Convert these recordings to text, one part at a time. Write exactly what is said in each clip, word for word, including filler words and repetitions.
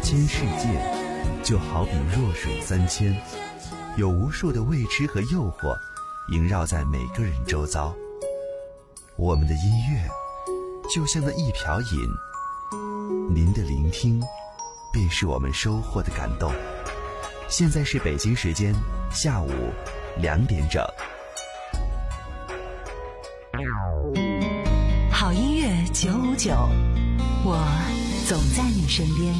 千世界，就好比弱水三千，有无数的未知和诱惑萦绕在每个人周遭。我们的音乐就像那一瓢饮，您的聆听便是我们收获的感动。现在是北京时间下午两点整。 好音乐九五九，我总在你身边。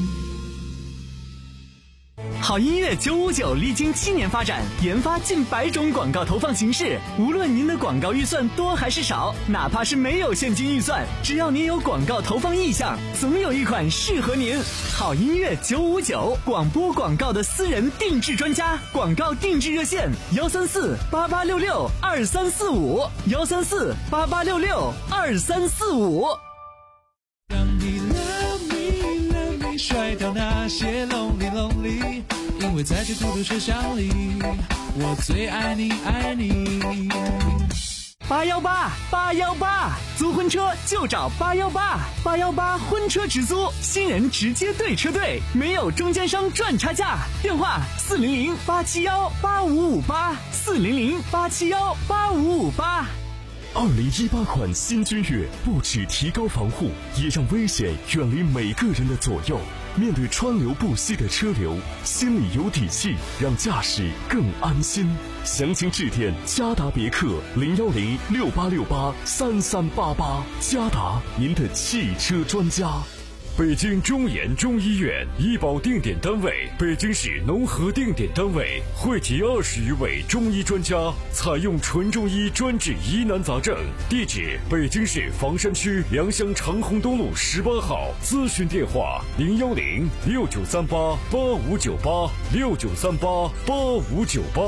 好音乐九五九历经七年发展，研发近百种广告投放形式。无论您的广告预算多还是少，哪怕是没有现金预算，只要您有广告投放意向，总有一款适合您。好音乐九五九，广播广告的私人定制专家，广告定制热线：幺三四八八六六二三四五，幺三四八八六六二三四五。 让你 love me love me， 甩掉那些 lonely lonely。因为在这孤独车厢里，我最爱你爱你。 八幺八八幺八，租婚车就找八幺八八幺八婚车直租，新人直接对车队，没有中间商赚差价。电话四零零八七幺八五五八，四零零八七幺八五五八。 二零一八款新君越不只提高防护，也让危险远离每个人的左右。面对川流不息的车流，心里有底气，让驾驶更安心。详情致电嘉达别克零幺零六八六八三三八八，嘉达，您的汽车专家。 北京中研中医院医保定点单位，北京市农合定点单位，汇集二十余位中医专家，采用纯中医专治疑难杂症。地址：北京市房山区良乡长虹东路十八号。咨询电话：零幺零六九三八八五九八六九三八八五九八。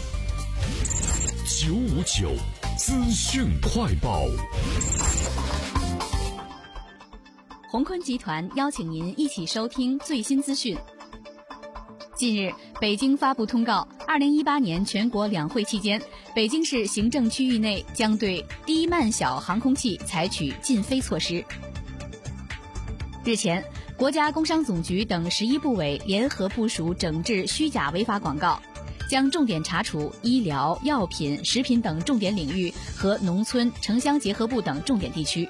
九五九资讯快报。 宏坤集团邀请您一起收听最新资讯。近日，北京发布通告，二零一八年全国两会期间，北京市行政区域内将对低慢小航空器采取禁飞措施。日前，国家工商总局等十一部委联合部署整治虚假违法广告，将重点查处医疗、药品、食品等重点领域和农村城乡结合部等重点地区。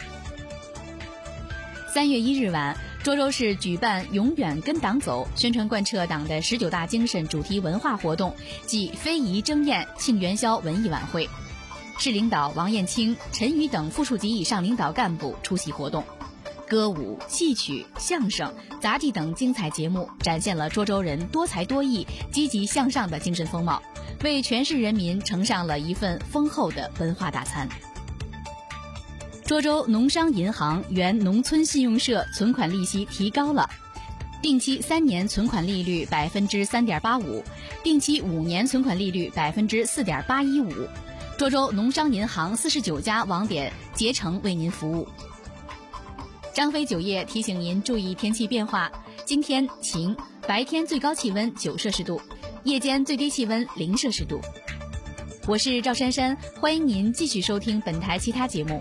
三月一日晚，涿州市举办永远跟党走，宣传贯彻党的十九大精神主题文化活动暨非遗争艳庆元宵文艺晚会。市领导王燕青、陈宇等副处级以上领导干部出席活动。歌舞、戏曲、相声、杂技等精彩节目展现了涿州人多才多艺、积极向上的精神风貌，为全市人民呈上了一份丰厚的文化大餐。涿州农商银行原农村信用社存款利息提高了，定期三年存款利率百分之三点八五，定期五年存款利率百分之四点八一五。涿州农商银行四十九家网点竭诚为您服务。张飞酒业提醒您注意天气变化，今天晴，白天最高气温九摄氏度，夜间最低气温零摄氏度。我是赵珊珊，欢迎您继续收听本台其他节目。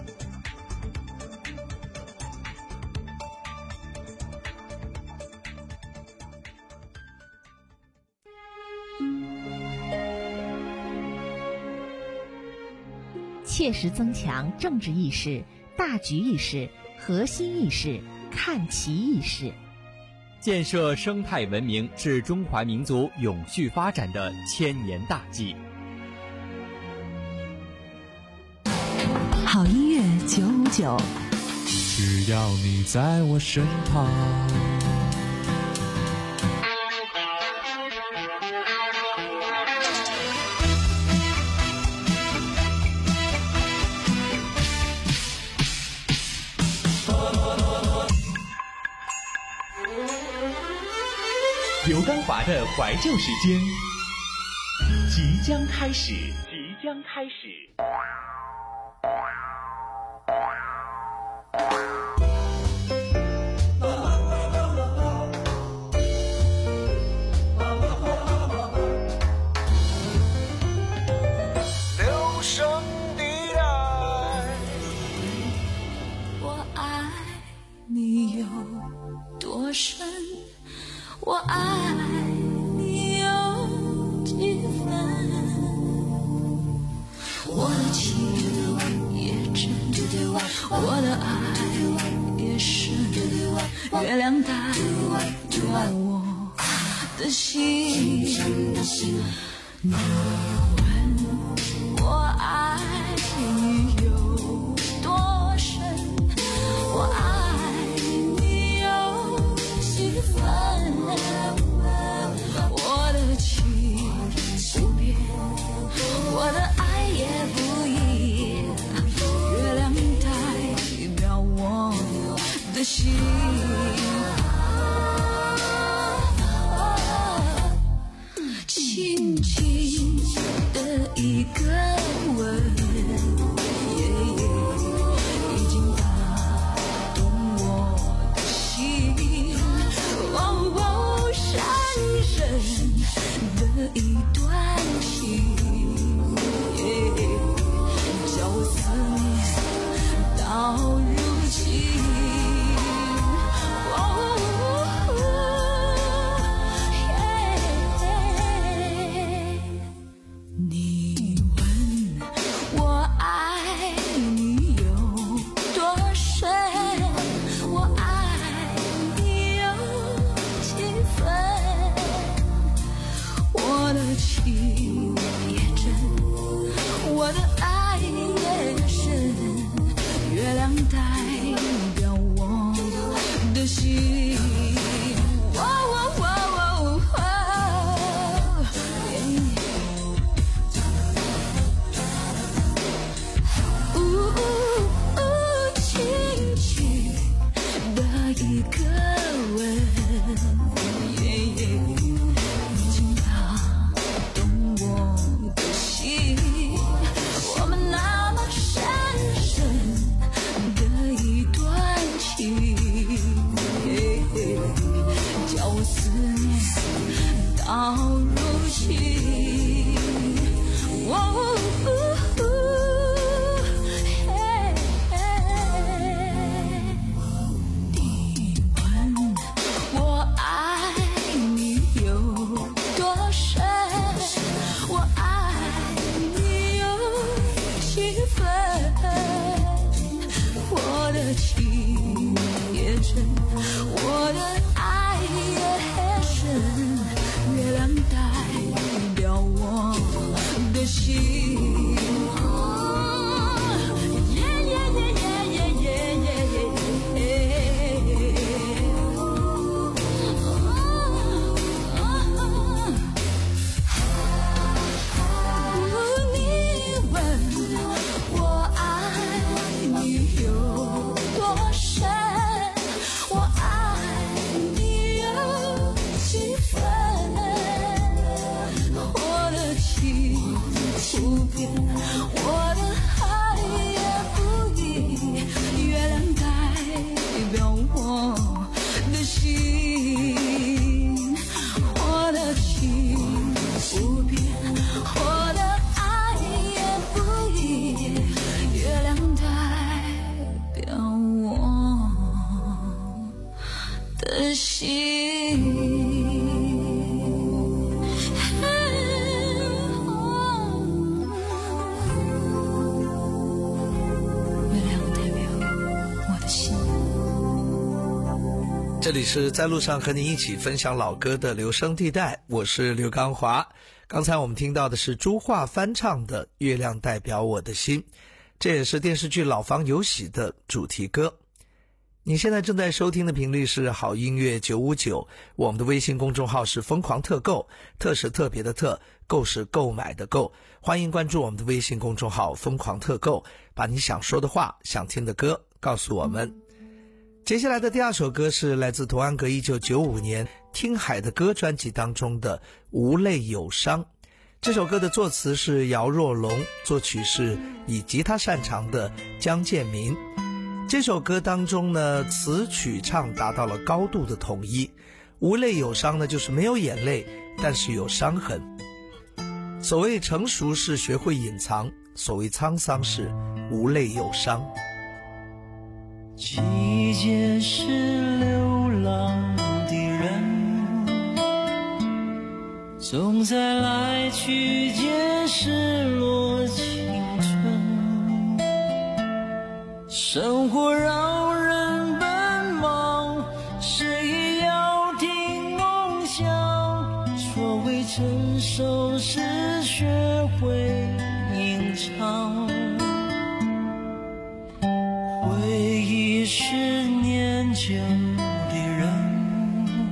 切实增强政治意识、大局意识、核心意识、看齐意识， 建设生态文明是中华民族永续发展的千年大计。 好音乐九五九， 只要你在我身旁。 刘刚华的怀旧时间即将开始，即将开始。 留声的爱， 我爱你有多深， 我的情也真，我的爱也深，月亮代表我的心。你问我爱你有多深，我爱你有几分，我的情不变，我的爱也不移，月亮代表我的心。轻轻的一个吻，已经打动我的心。哦哦，深深的一段情，叫我思念到如今。 这里是在路上和你一起分享老歌的留声地带，我是刘刚华。刚才我们听到的是朱桦翻唱的《月亮代表我的心》，这也是电视剧《老房有喜》的主题歌。你现在正在收听的频率是好音乐九五九，我们的微信公众号是疯狂特购，特是特别的特，购是购买的购。欢迎关注我们的微信公众号疯狂特购，把你想说的话、想听的歌告诉我们。接下来的第二首歌是来自童安格一九九五年《听海的歌》专辑当中的《无泪有伤》。这首歌的作词是姚若龙，作曲是以吉他擅长的江建民。这首歌当中呢，词曲唱达到了高度的统一。无泪有伤呢，就是没有眼泪，但是有伤痕。所谓成熟是学会隐藏，所谓沧桑是无泪有伤。 季节是流浪的人，总在来去间失落青春。 生活让人奔忙，谁也要听梦想。所谓成熟是学会吟唱，回忆是年久的人，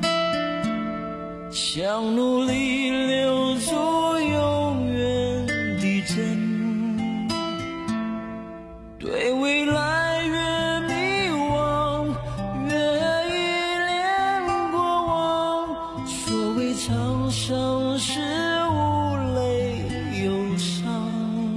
想努力留住永远的真，对未来越迷惘，越依恋过往。所谓沧桑是无泪忧伤。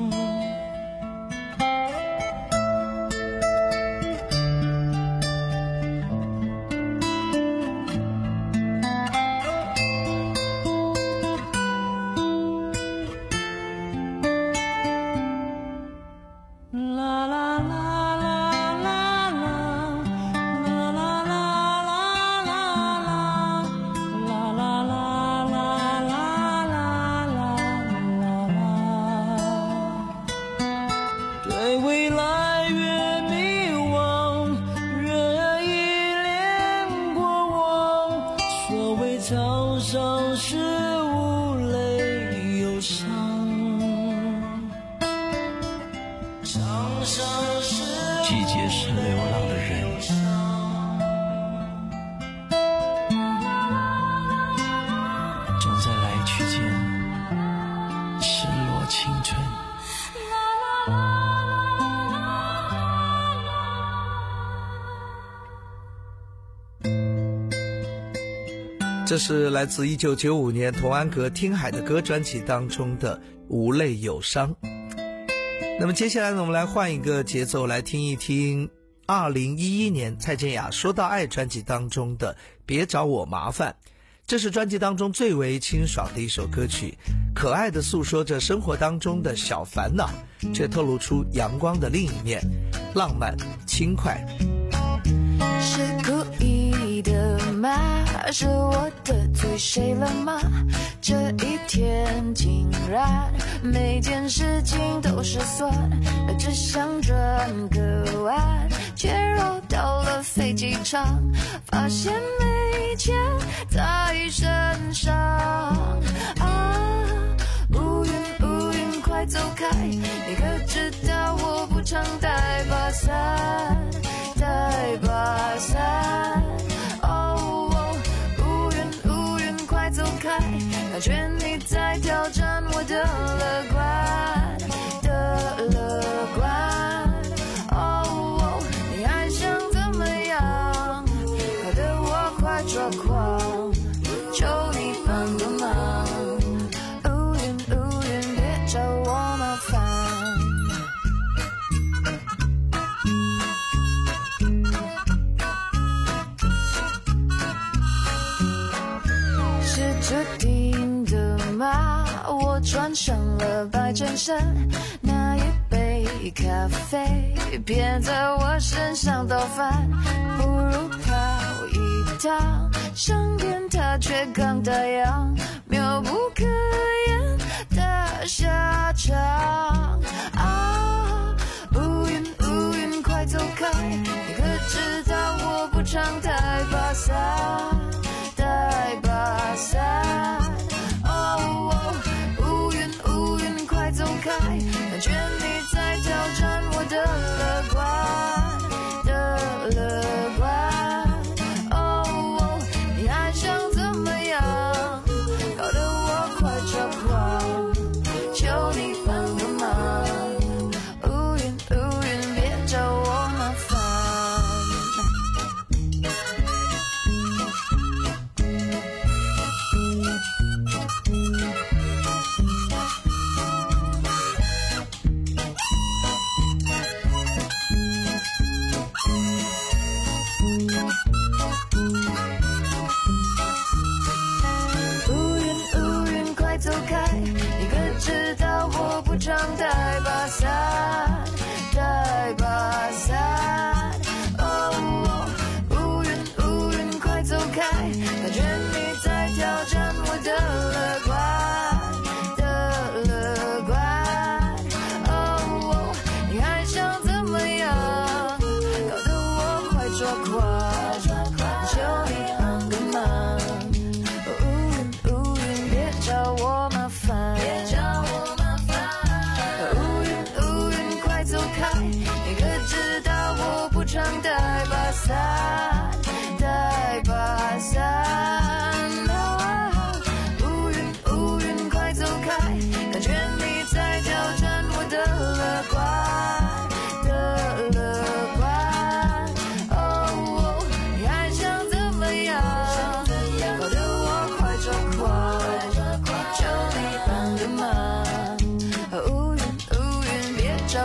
对未来越迷惘，越依恋过往。所谓沧桑是无泪忧伤，季节是流浪的人，总在来去间失落青春。 这是来自一九九五年童安格《听海的歌》专辑当中的《无泪有伤》。那么接下来呢，我们来换一个节奏，来听一听二零一一年蔡健雅《说到爱》专辑当中的《别找我麻烦》。这是专辑当中最为清爽的一首歌曲，可爱地诉说着生活当中的小烦恼，却透露出阳光的另一面，浪漫轻快。 是故意的吗？是我得罪谁了吗？这一天竟然每件事情都失算，只想转个弯，却绕到了飞机场，发现没钱在身上。啊，乌云乌云快走开，你可知道我不常带把伞，带把伞。哦，乌云乌云快走开，感觉你在挑战我的乐观的乐观。哦，你还想怎么样？搞得我快抓狂，求你帮个忙。乌云乌云别找我麻烦。是注定的吗？我穿上了白衬衫，那一杯咖啡别在我身上倒翻，不如跑一趟，上天它却刚打烊，妙不可言的下场。啊，乌云乌云快走开，你可知道我不常带把伞，带把伞。哦，乌云乌云快走开，感觉你在挑战我的乐观的乐观。哦，你还想怎么样？搞得我快抓狂，求你帮个忙。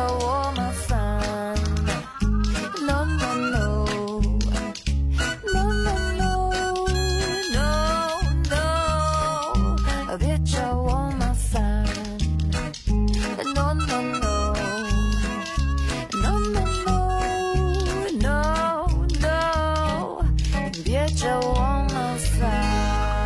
我麻烦。No no no no no no no no， 别找我麻烦。No no no no no no no， 别找我麻烦。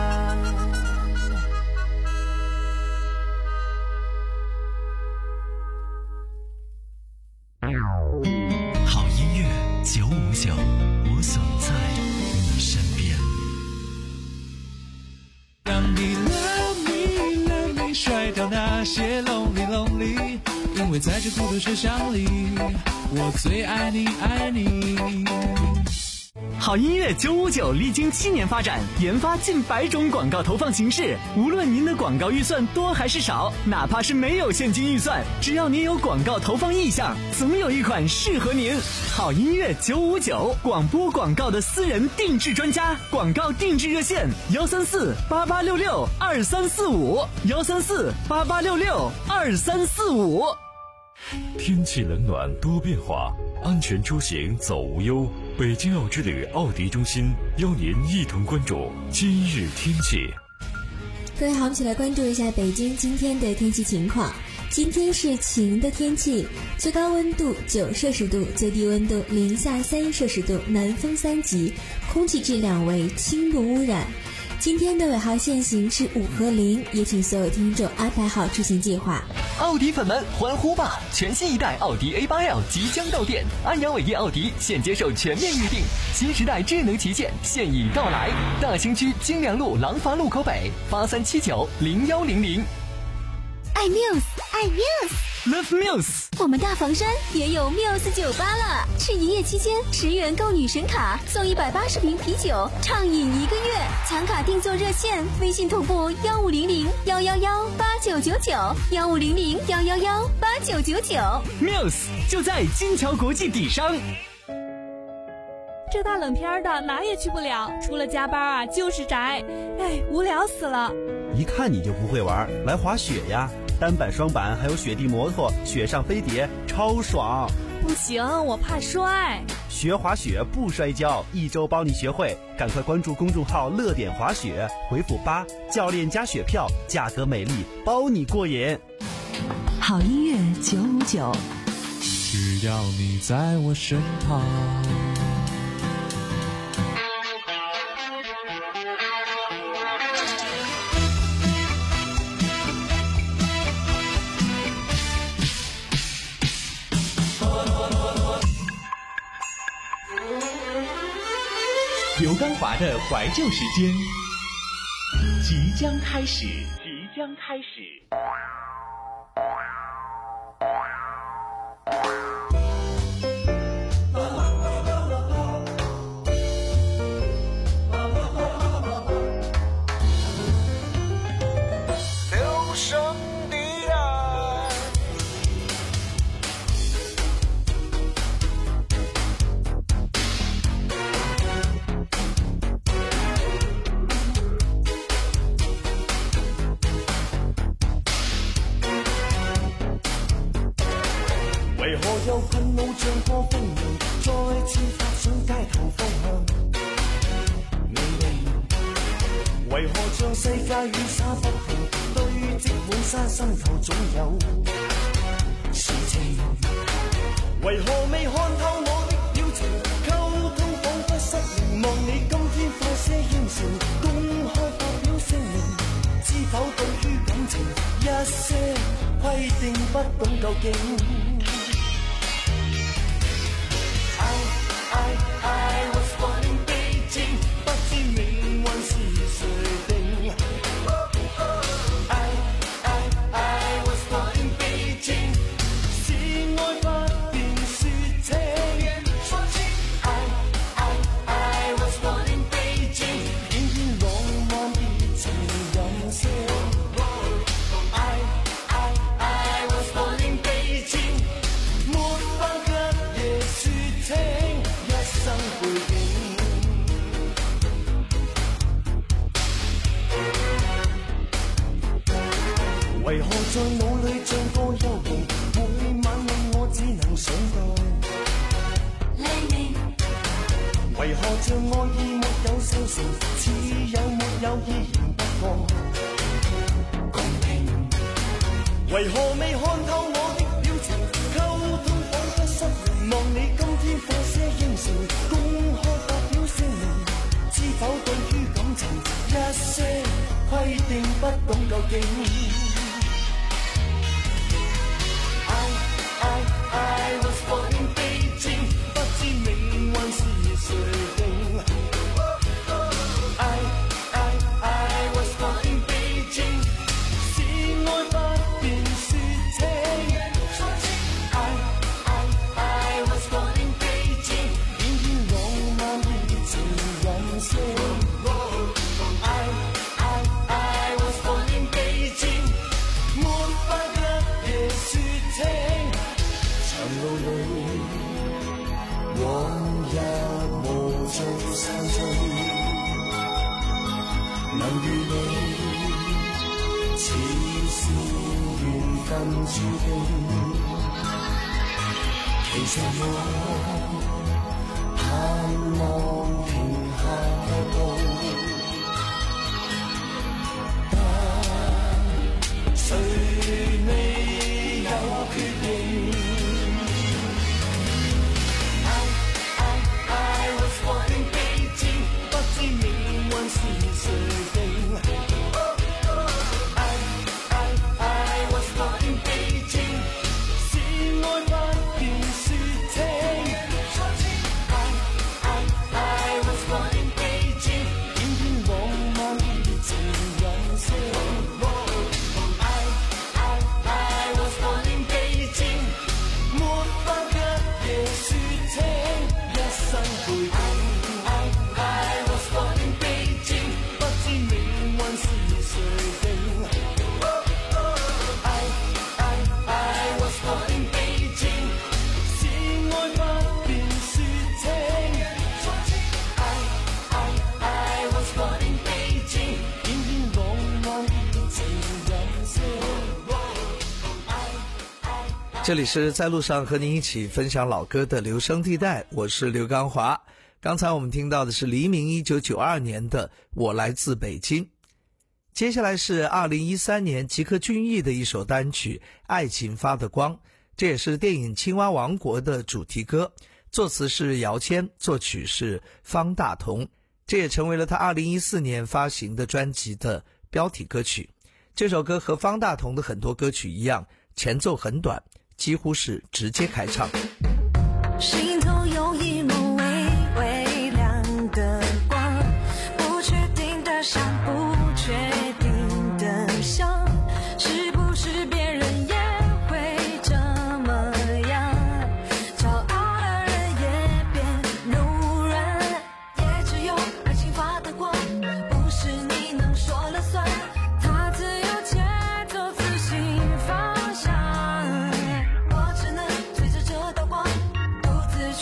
好音乐九五九，我总在你身边。 让你 love me love me 甩掉那些 lonely lonely， 因为在这孤独车厢里，我最爱你爱你。 好音乐九五九历经七年发展，研发近百种广告投放形式。无论您的广告预算多还是少，哪怕是没有现金预算，只要您有广告投放意向，总有一款适合您。好音乐九五九，广播广告的私人定制专家，广告定制热线：幺三四八八六六二三四五，幺三四八八六六二三四五。 天气冷暖多变化，安全出行走无忧。北京奥之旅奥迪中心邀您一同关注今日天气。 各位好，我们一起来关注一下北京今天的天气情况。今天是晴的天气，最高温度九摄氏度，最低温度零下三摄氏度，南风三级，空气质量为轻度污染。今天的尾号限行是五和零，也请所有听众安排好出行计划。 奥迪粉们欢呼吧！全新一代奥迪 A 八 L 即将到店，安阳伟业奥迪现接受全面预定，新时代智能旗舰现已到来。大兴区金良路廊坊路口北，八三七九零幺零零。 爱 Muse， 爱 Muse，Love Muse。 我们大房山也有 Muse 酒吧了，是营业期间十元购女神卡送一百八十瓶啤酒，畅饮一个月。抢卡定做热线，微信同步幺五零零幺幺幺八九九九，幺五零零幺幺幺八九九九。 Muse 就在金桥国际底商。 这大冷天的哪也去不了，除了加班啊就是宅，哎，无聊死了。 一看你就不会玩，来滑雪呀！单板、双板，还有雪地摩托、雪上飞碟，超爽！ 不行，我怕摔。 学滑雪不摔跤，一周包你学会。赶快关注公众号“乐点滑雪”，回复八，教练加雪票，价格美丽，包你过瘾。 好音乐九五九， 只要你在我身旁。 刘刚华的怀旧时间即将开始，即将开始。 留声地带。 為何有憤怒像破風鳴，再次踏上街頭方向？明明為何像世界雨灑不停，堆積滿山心頭總有事情？為何未看透我的表情？溝通彷彿失靈，望你今天快些應承，公開發表聲明，知否對於感情一些規定不懂究竟？I, I was born in Beijing， 不知命運是誰定。I, I, I was born in Beijing， 是愛不便説情。I, I, I was born in Beijing， 偏偏浪漫熱情任性。I, I, I was born in Beijing。 誠，似有沒有依然不放。公平，為何未看透我的表情？溝通彷彿失靈，望你今天放些應承，公開發表聲明，知否對於感情一些規定不懂究竟。I I I was born in Beijing， 不知命運是誰定。I I I was born in Beijing， 是愛不便説清。I I I was born in Beijing， 偏偏浪漫熱情任性。I I I was born in Beijing， 沒法一夜説清。長路裏往日無盡散聚，能遇你似是緣分注定。其實我盼望停下腳步，但誰未有決定。I I I was born in Beijing， 不知命運是誰定。I I I was born in Beijing， 是愛不便説清。I I I was born in Beijing， 偏偏浪漫熱情任性。I I I was born in Beijing， 沒法一夜説清一生背景。I I was born in Beijing， 不知命運是誰定。I I I was born in Beijing， 是愛不便説清。I I I was born in Beijing， 偏偏浪漫熱情任性。 这里是在路上和您一起分享老歌的留声地带，我是刘刚华。刚才我们听到的是黎明一九九二年的《我来自北京》。接下来是二零一三年吉克隽逸的一首单曲《爱情发的光》，这也是电影《青蛙王国》的主题歌，作词是姚谦，作曲是方大同，这也成为了他二零一四年发行的专辑的标题歌曲。这首歌和方大同的很多歌曲一样，前奏很短，几乎是直接开唱。 心头有一抹微微亮的光，不确定的想，不确定的想，是不是别人也会这么样？骄傲的人也变柔软，也只有爱情发的光，不是你能说了算，它自由节奏，自行方向。我只能随着这道光独自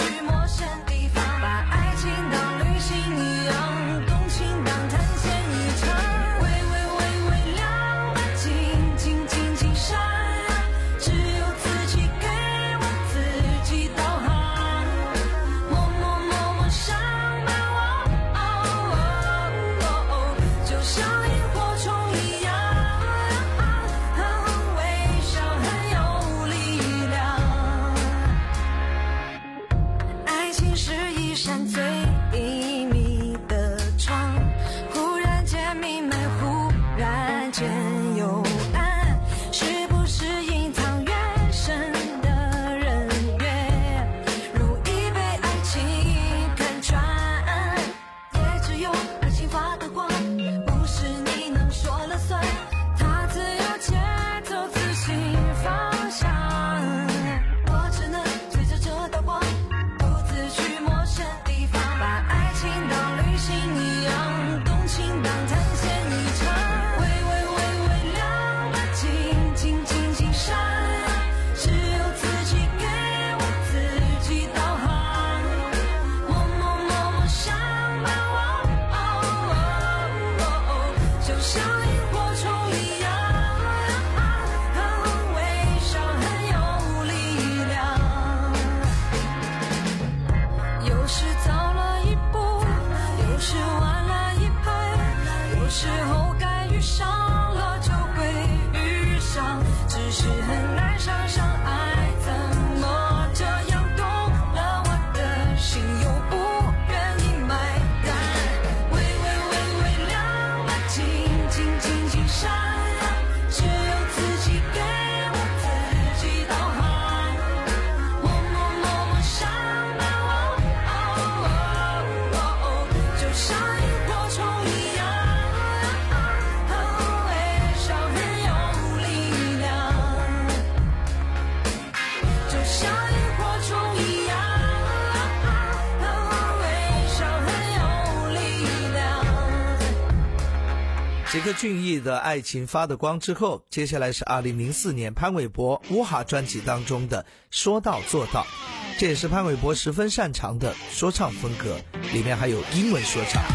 吉克隽逸的爱情发的光之后，接下来是二零零四年潘玮柏乌哈专辑当中的说到做到，这也是潘玮柏十分擅长的说唱风格，里面还有英文说唱。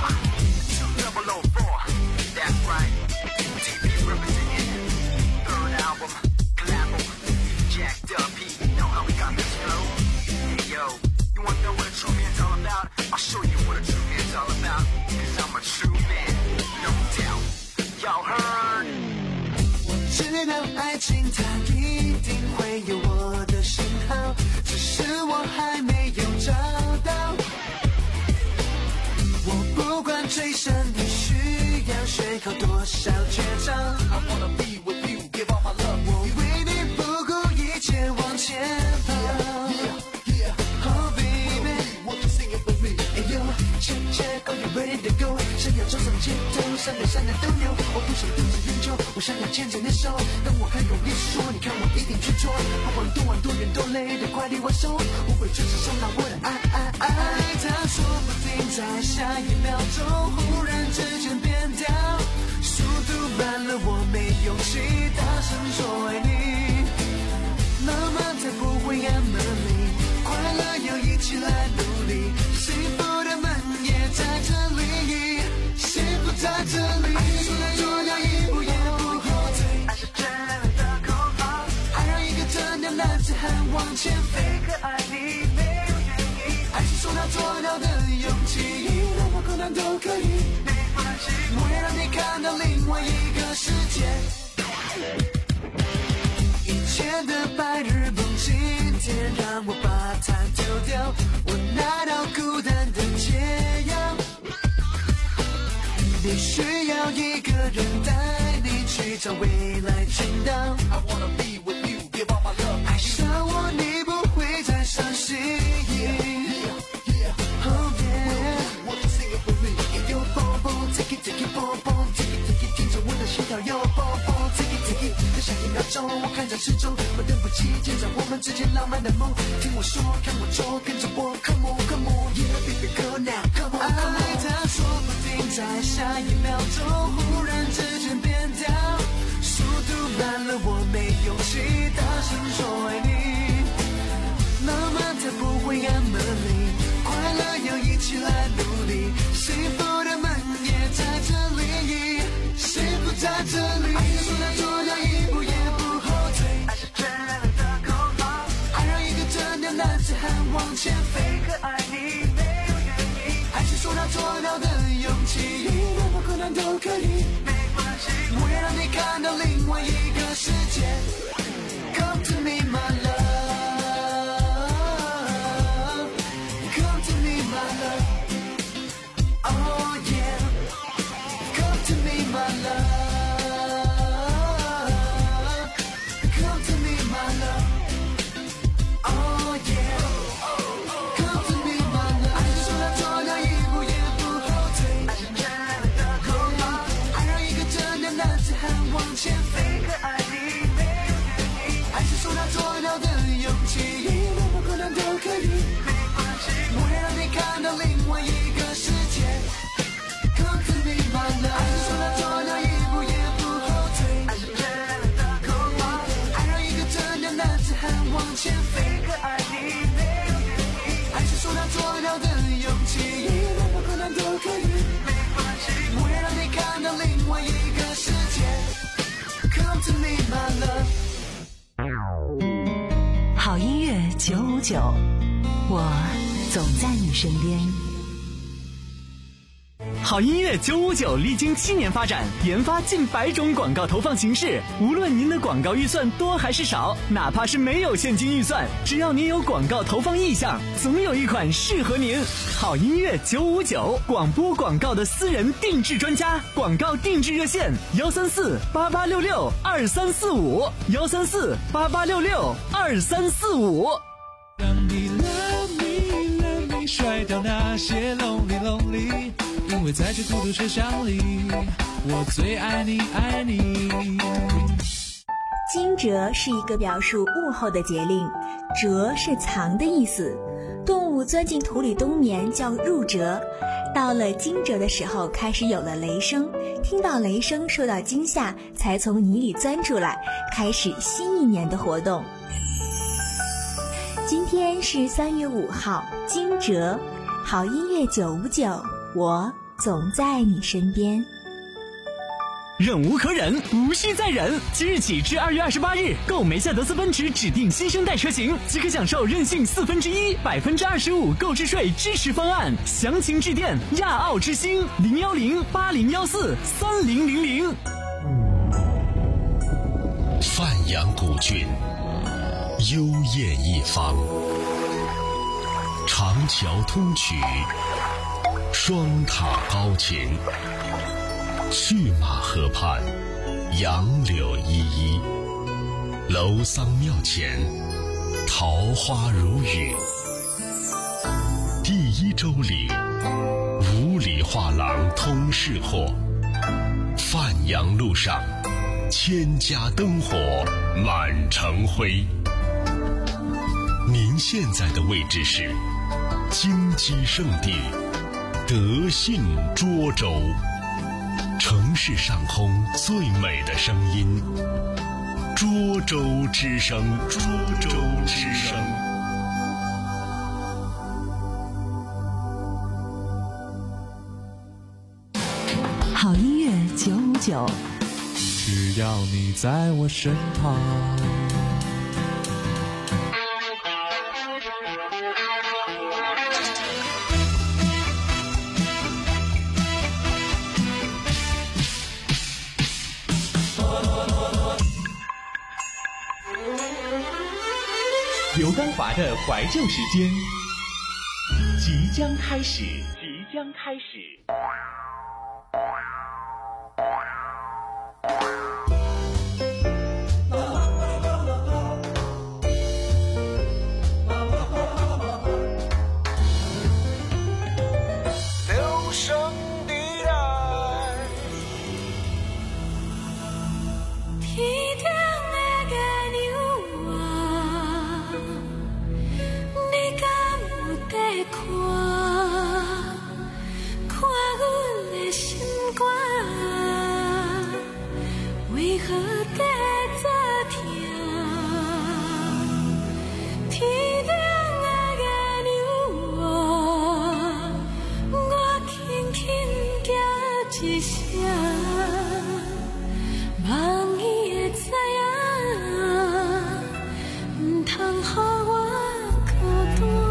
知道爱情它一定会有我的信号，只是我还没有找到。我不管追上你需要学好多少绝招， I wanna be with you, give all my love. 我为你不顾一切往前跑。Yeah, yeah, oh baby, won't you sing it with me? Hey yo, check check, are you ready to go? 想要走上街头，闪亮闪亮斗牛，我不想独自研究，我想要牵着你手。当我很容易说，你看我一定去做，不管多晚多远多累的快递我手，我会准时送到我的爱爱爱。它说不定在下一秒钟忽然之间变调，速度慢了我没勇气大声说爱你，慢慢才不会那么累，快乐要一起来努力，幸福的门也在这里，幸福在这里。爱是说到做到一步也不后退，爱是真爱的口号，还让一个真的男子汉往前飞，可爱你没有原因，爱是说到做到的勇气，任何困难都可以，没关系，我也让你看到另外一个世界。以前的白日梦，今天让我把它丢掉，我拿到孤单的解药。你需要一个人带你去找未来倾倒。I wanna be with you, give all my love. 爱上我，你不会再伤心。Oh yeah, won't you sing it with me? Yo, boom boom, take it, take it, boom boom, take it, take it， 听着我的心跳，Yo, boom boom, take it, take it。在下一秒钟，我看着时钟，我等不及建造我们之间浪漫的梦。听我说，看我做，跟着我 ，Come on, come on, yeah, baby, go now, come on, come on。爱它说不定在下一秒钟忽然之间变调，速度慢了我没勇气大声说爱你，慢慢才不会那么累，快乐要一起来努力，幸福的门也在这里，幸福在这里。爱是说到做到一步也不后退，爱是真爱的口号，还让一个真的男子汉往前飞，可爱你没有原因，爱是说到做到的勇气，任何困难都可以，没关系，我也让你看到另外一个世界。Come to me, my love. Come to me, my love. Oh yeah. Come to me, my love. Come to me, my love. Oh yeah. Come to me, my love. 爱是说到做到一步也不后退，爱是真爱的口号，还让一个真的男子汉往前飞，可爱你没有原因，爱是说到做到的勇气，任何困难都可以，没关系，我也让你看到另外一个世界。Come to me, my love. 爱是说到做到一步也不后退，爱是真爱的口号，还让一个真的男子汉往前飞，可爱你没有原因，爱是说到做到的勇气，任何困难都可以，没关系，我也让你看到另外一个世界。Come to me, my love. 好音乐九五九，我总在你身边。 好音乐九五九历经七年发展，研发近百种广告投放形式。无论您的广告预算多还是少，哪怕是没有现金预算，只要您有广告投放意向，总有一款适合您。好音乐九五九，广播广告的私人定制专家，广告定制热线：幺三四八八六六二三四五，幺三四八八六六二三四五。 让你 love me love me 甩掉那些 lonely lonely， 因为在这孤独车厢里，我最爱你爱你。 惊蛰是一个表述物候的节令，蛰是藏的意思。动物钻进土里冬眠叫入蛰， 到了惊蛰的时候，开始有了雷声，听到雷声受到惊吓，才从泥里钻出来，开始新一年的活动。今天是三月五号，惊蛰，好音乐九五九，我总在你身边。 忍无可忍，无需再忍。即日起至二月二十八日，购梅赛德斯奔驰指定新生代车型，即可享受任性四分之一、百分之二十五购置税支持方案。详情致电亚奥之星零幺零八零幺四三零零零。 范阳古郡，幽艳一方，长桥通衢，双塔高擎。去马河畔，杨柳依依，楼桑庙前，桃花如雨。第一周里，五里画廊通市货，范阳路上，千家灯火满城辉。您现在的位置是金鸡圣地德信涿州。城市上空最美的声音，涿州之声，涿州之声。 好音乐九五九， 只要你在我身旁。 刘刚华的怀旧时间即将开始，即将开始。 留声地带， 天顶的月亮啊，你敢有在看？看阮的心肝，为何在作痛？天顶的月亮啊，我轻轻叫一声，望伊会知影，唔通予我孤单。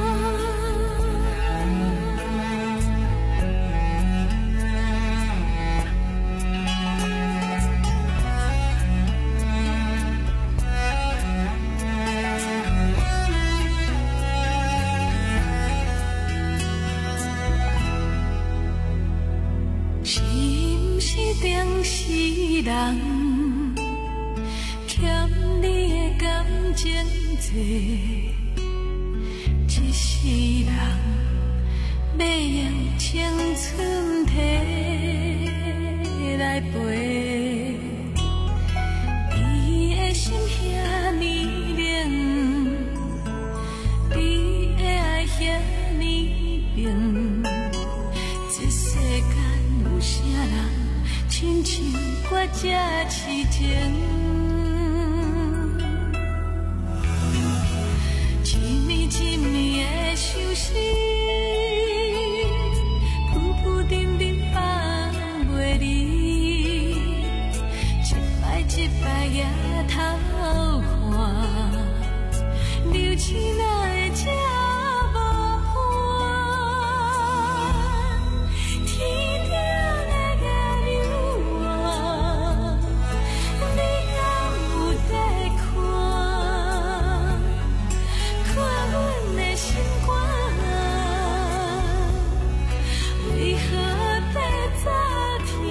是毋是当时人欠你的感情多，一世人要用青春摕来陪？你的心遐呢冷，你的爱遐呢冰，这世间有啥人亲像我这痴情？一年一年的相思，浮浮沉沉放袂离，一摆一摆也偷看，流星哪会这无伴？天顶的月亮啊，你敢有在看？看阮的心肝，为何在作痛？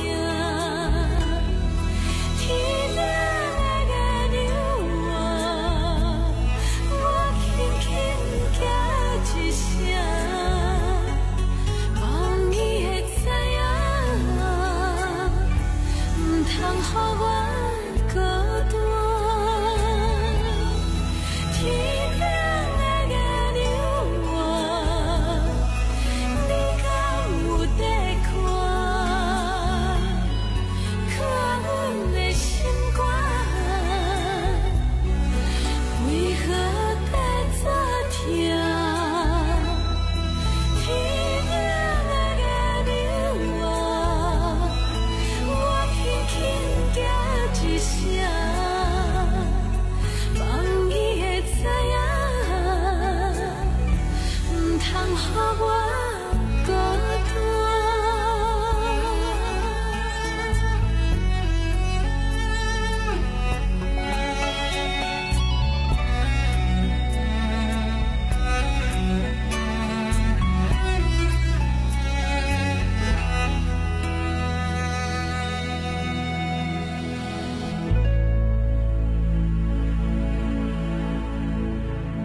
天顶的月亮啊，我轻轻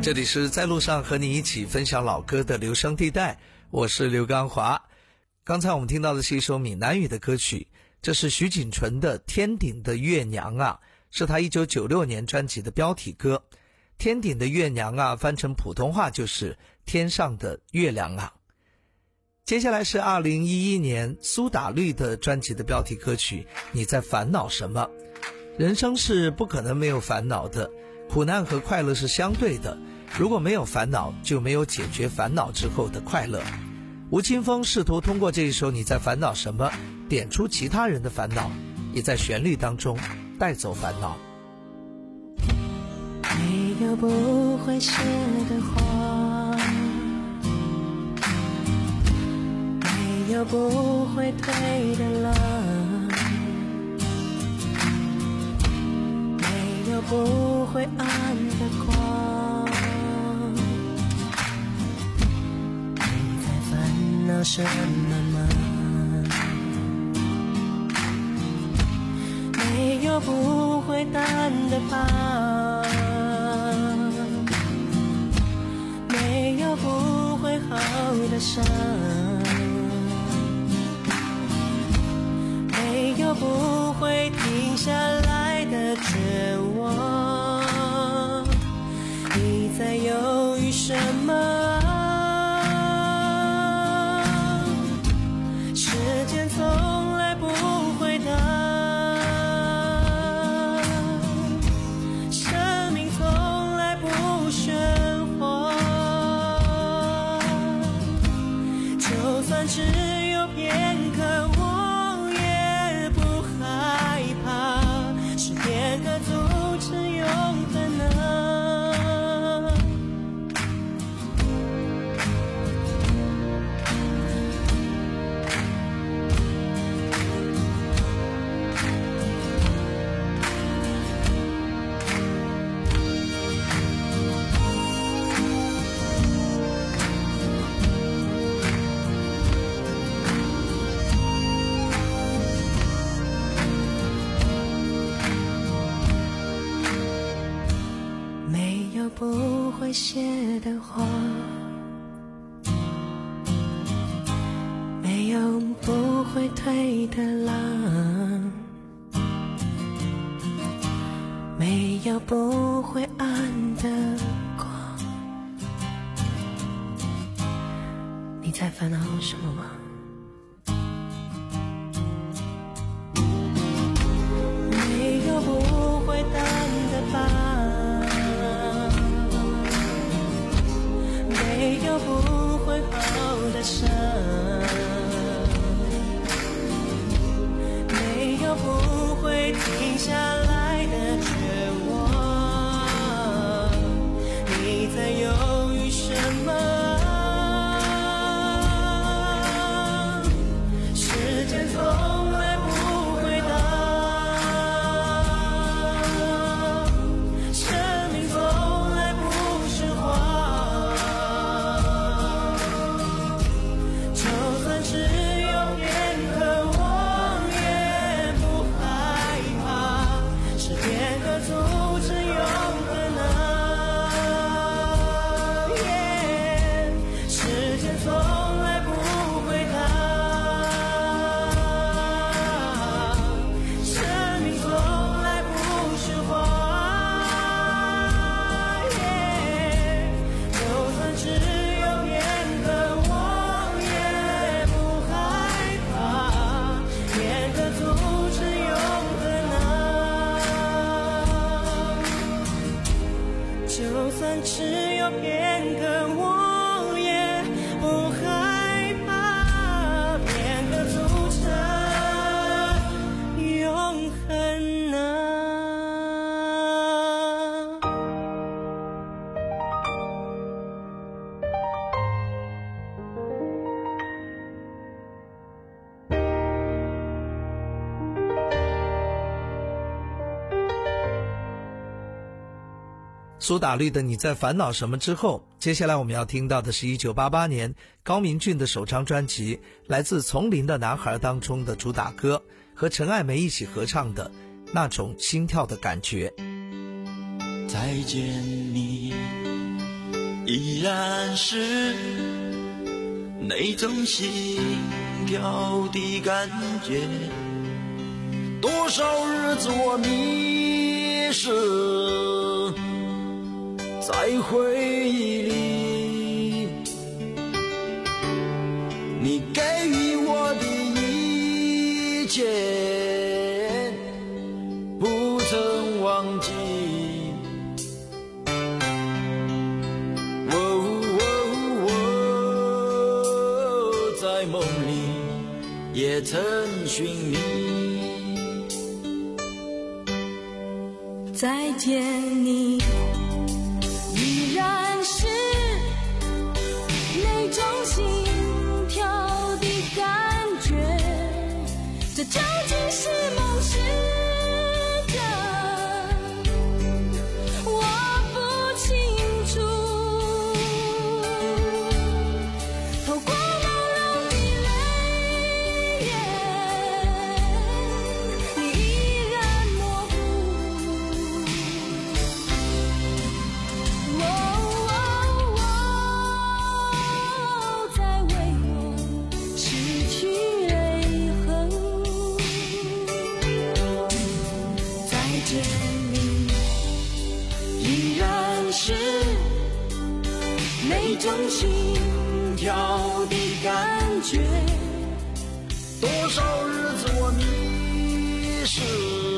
这里是在路上和你一起分享老歌的留声地带，我是刘刚华。刚才我们听到的是一首闽南语的歌曲，这是徐锦纯的《天顶的月娘啊》，是他一九九六年专辑的标题歌。天顶的月娘啊，翻成普通话就是天上的月亮啊。接下来是二零一一年苏打绿的专辑的标题歌曲《你在烦恼什么》。人生是不可能没有烦恼的，苦难和快乐是相对的，如果没有烦恼，就没有解决烦恼之后的快乐。吴青峰试图通过这一首《你在烦恼什么》点出其他人的烦恼，也在旋律当中带走烦恼。 没有不会谢的花，没有不会退的浪，没有不会暗的光。你在烦恼什么吗？没有不会淡的疤，没有不会好的伤，没有不会停下来的绝望。你在犹豫什么？时间从来不会等，生命从来不喧哗，就算只有片刻我也不害怕，是片刻阻止永恒呢。不会谢的花，没有不会退的浪，没有不会暗的光。你在烦恼什么吗？没有不会淡的疤，没有不会好的伤，没有不会停下来的绝望。你在犹豫什么？时间从来不会等，生命从来不是谎，就算只有片刻我也不害怕，是片刻阻止永恒呢、yeah, 时间从来不会等，生命从来不是谎、yeah, 就算只有片刻我也不害怕，片刻阻止永恒呢、就算只有片刻我也不害怕，片刻阻止永恒呢。 苏打绿的《你在烦恼什么》之后，接下来我们要听到的是一九八八年高明骏的首张专辑《来自丛林的男孩》当中的主打歌，和陈爱梅一起合唱的那种心跳的感觉。 再见你， 依然是那种心跳的感觉。多少日子我迷失在回忆里，你给予我的一切不曾忘记。梦里也曾寻觅， 再见你依然是那种心跳的感觉，这究竟是梦是真，我不清楚。透过那种心跳的感觉，多少日子我迷失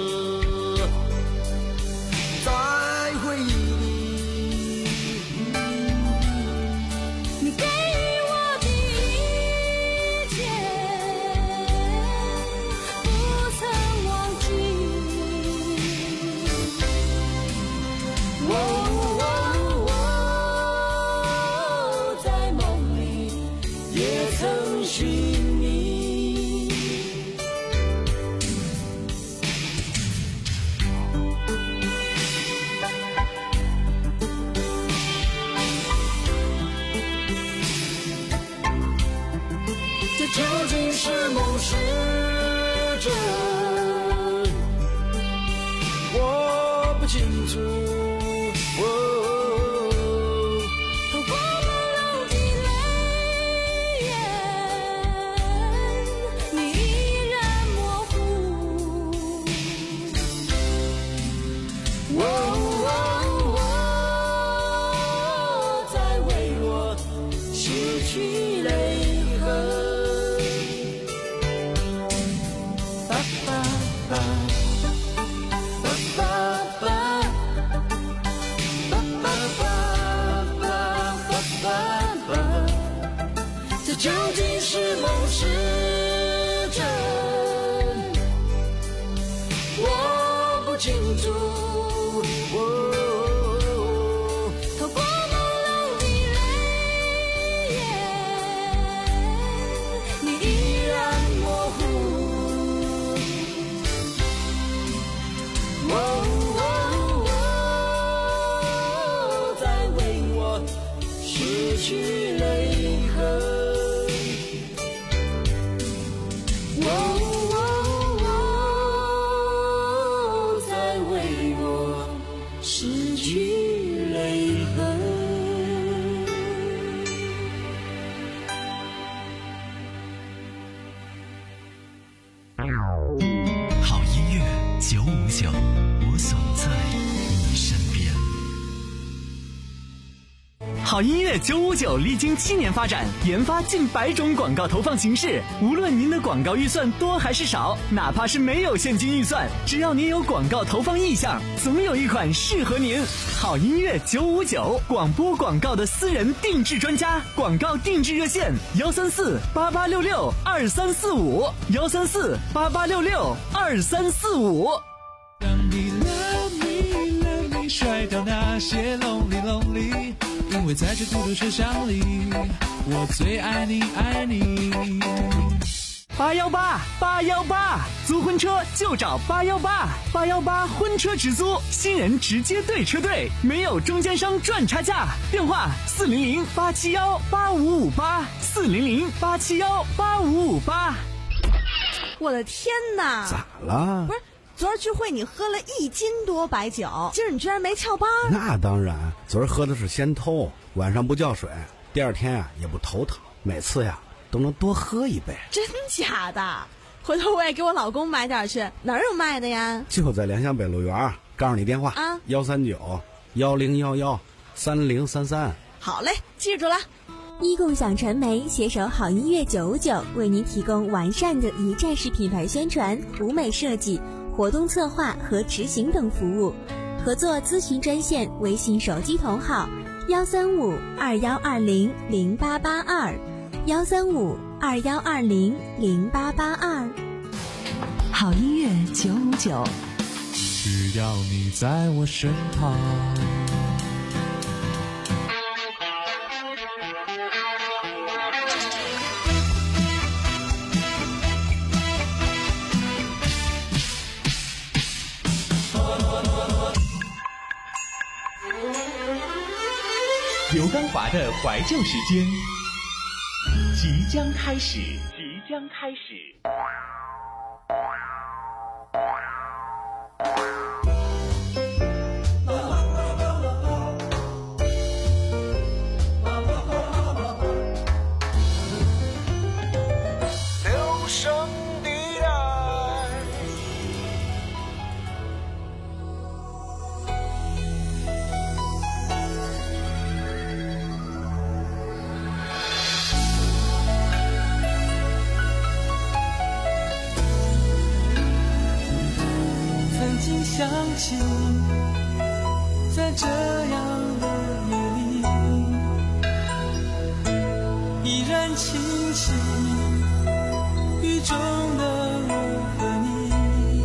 在回忆里，你给予我的一切不曾忘记。哦寻觅，这究竟是梦是真，我不清楚。究竟是梦是真，我不清楚。哦，透过朦胧的泪眼，你依然模糊。哦哦哦，在为我失去泪痕。失去泪痕。 好音乐九五九，我总在你身边。 好音乐九五九历经七年发展，研发近百种广告投放形式。无论您的广告预算多还是少，哪怕是没有现金预算，只要您有广告投放意向，总有一款适合您。好音乐九五九，广播广告的私人定制专家，广告定制热线幺三四八八六六二三四五幺三四八八六六二三四五。 当你 love me love me 甩掉那些 lonely lonely， 因为在这孤独车厢里，我最爱你爱你。 八幺八八幺八，租婚车就找八幺八八幺八婚车直租，新人直接对车队，没有中间商赚差价。电话四零零八七幺八五五八四零零八七幺八五五八。 我的天哪！ 咋了？ 不是。 昨儿聚会你喝了一斤多白酒，今儿你居然没翘班？ 那当然，昨儿喝的是仙偷，晚上不叫水，第二天呀、啊、也不头疼，每次呀都能多喝一杯。 真假的？回头我也给我老公买点去，哪儿有卖的呀？ 就在联想北路园，告诉你电话啊，幺三九幺零幺幺三零三三。 好嘞，记住了。 一共享传媒携手好音乐九五九，为您提供完善的一站式品牌宣传、舞美设计、活动策划和执行等服务。合作咨询专线：微信手机同号幺三五二幺二零零八八二，幺三五二幺二零零八八二。 好音乐九五九， 只要你在我身旁。 刘刚华的怀旧时间即将开始，即将开始。 留声地带。 曾经想起，在这样的夜里，依然清晰雨中的我和你，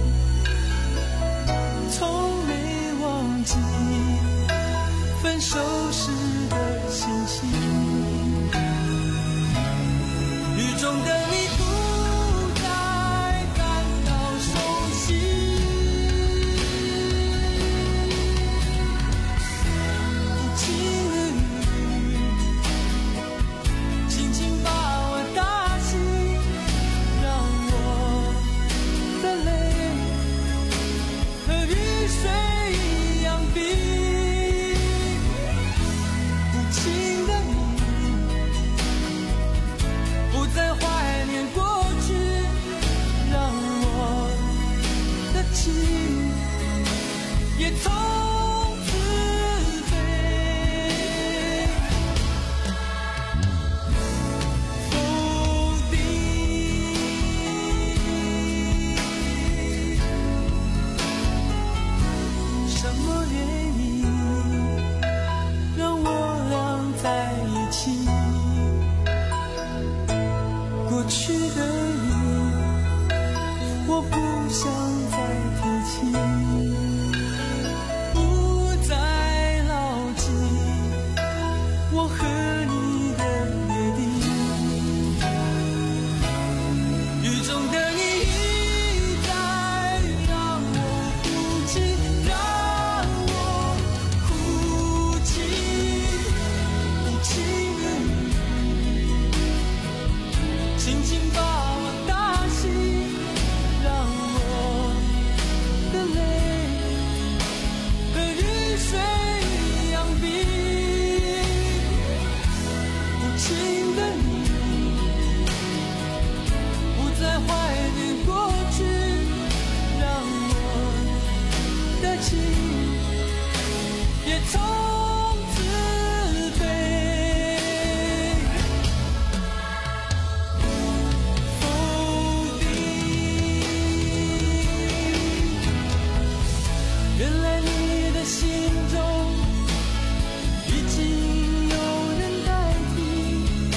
从没忘记分手时的心情。雨中的你不再感到熟悉，无情的雨轻轻把我打醒，让我的泪和雨水一样冰。无情的你不再怀念过去，让我的情也从此飞。否定什么原因让我俩在一起？过去的你，我不想再提起，不再牢记我和你的约定。雨中的你一再让我哭泣，让我哭泣，无情的你轻轻把我打醒，让我的泪和雨水一样冰。无情的你不再怀念过去，让我的情也从此飞。否定，原来你的心中已经有人代替，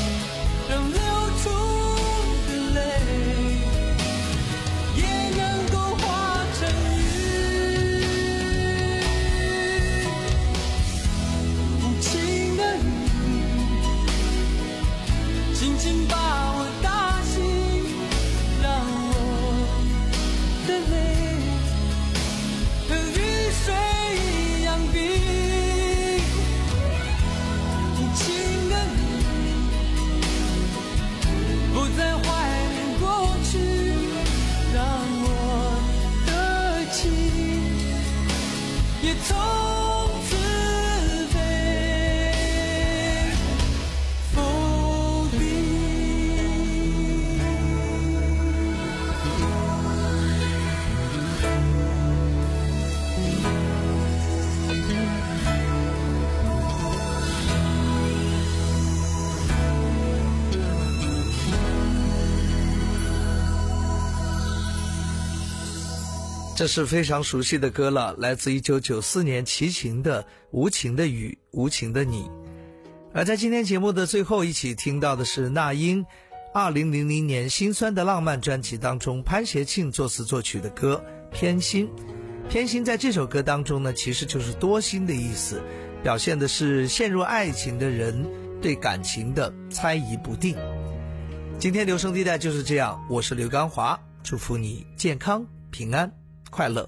这是非常熟悉的歌了，来自一九九四年齐秦的《无情的雨，无情的你》。而在今天节目的最后，一起听到的是那英二零零零年《心酸的浪漫》专辑当中潘协庆作词作曲的歌《偏心》。偏心在这首歌当中呢，其实就是多心的意思，表现的是陷入爱情的人对感情的猜疑不定。今天留声地带就是这样，我是刘刚华，祝福你健康平安快乐。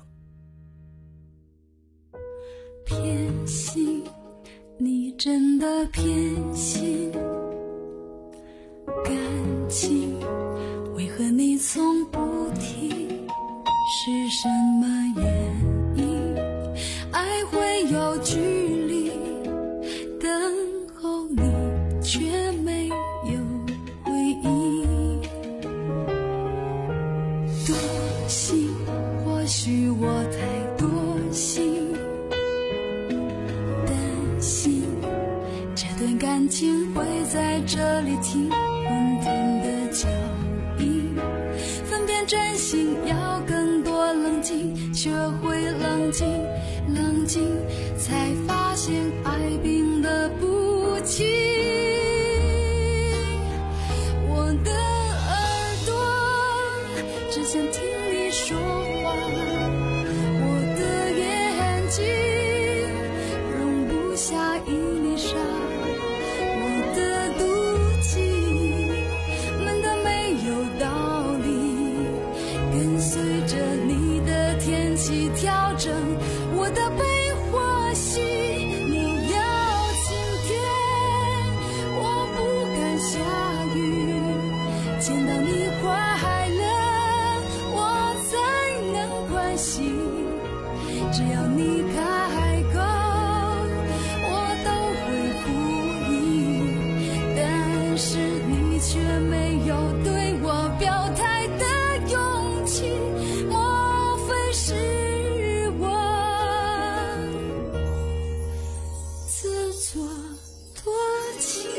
偏心，你真的偏心，感情为何你从不提？是什么原因？爱会有距离，等候你却没有回应。多心，或许我太多心，担心这段感情会在这里停，混沌的脚印，分辨真心要更多冷静，学会冷静，冷静才发现爱病得不轻。我的耳朵只想听你说话，我的眼睛容不下一粒沙，我的妒忌闷得没有道理，跟随着你的天气调整我的悲欢喜。你要晴天，我不敢下雨，见到你快乐我才能关心。只要你开口我都会呼应，但是你却没有对我表态的勇气。莫非是我自作多情？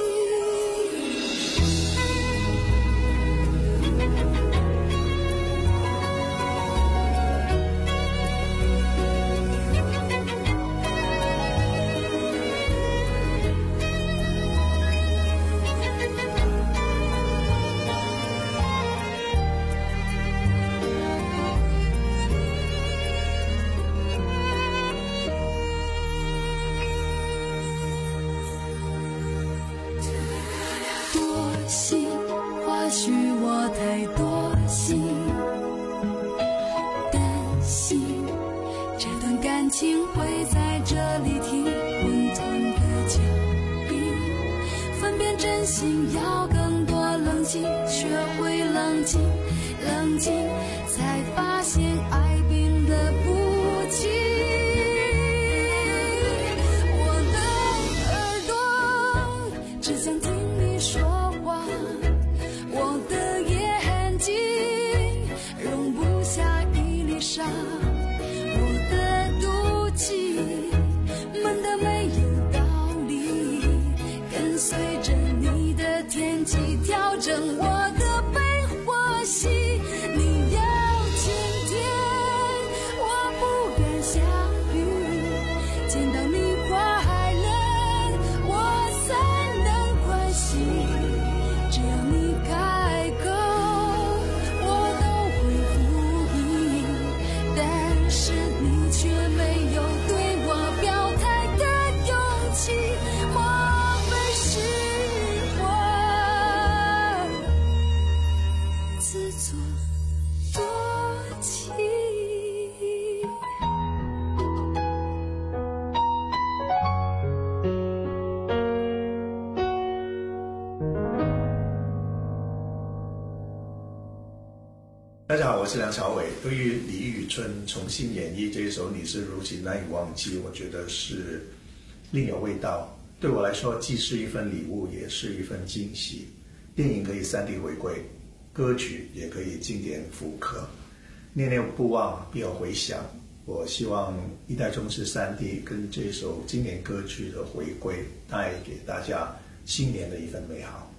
多心，或许我太多心，担心这段感情会在这里停，混沌的脚印，分辨真心要更多冷静，学会冷静，冷静才发现爱病得不轻。我的耳朵只想听你说话，我的眼睛容不下一粒沙，我的妒忌闷得没有道理，跟随着你的天气调整我的悲欢喜。你要晴天，我不敢下雨，见到你快乐我才能关心。只要你开口我都会呼应，但是你却没有对我表态的勇气。莫非是我自作多情？ 大家好，我是梁朝伟。对于李宇春重新演绎这一首《你是如今难以忘记》，我觉得是另有味道。对我来说，既是一份礼物，也是一份惊喜。电影可以 三 D 回归，歌曲也可以经典复刻。念念不忘，必有回响。我希望一代宗师 三 D 跟这首经典歌曲的回归，带给大家新年的一份美好。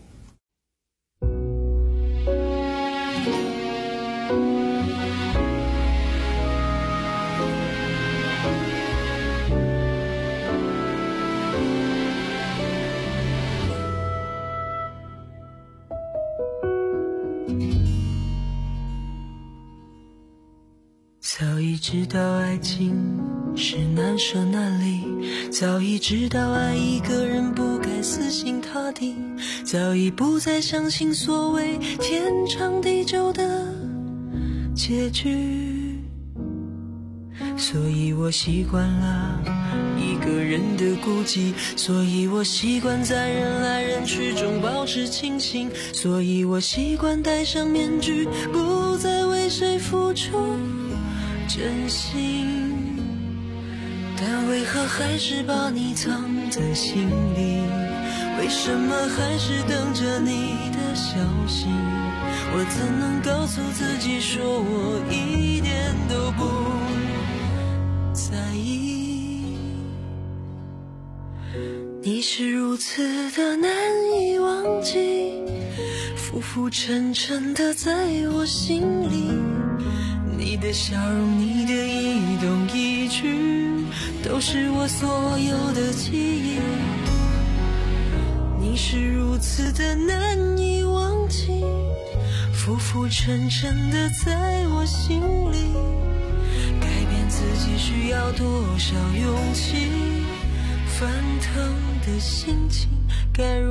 知道爱情是难舍难离，早已知道爱一个人不该死心塌地，早已不再相信所谓天长地久的结局，所以我习惯了一个人的孤寂，所以我习惯在人来人去中保持清醒，所以我习惯戴上面具，不再为谁付出真心，但为何还是把你藏在心里？为什么还是等着你的消息？我怎能告诉自己说我一点都不在意？你是如此的难以忘记，浮浮沉沉的在我心里，你的笑容，你的一动一举，都是我所有的记忆。你是如此的难以忘记，浮浮沉沉的在我心里，改变自己需要多少勇气？翻腾的心情该如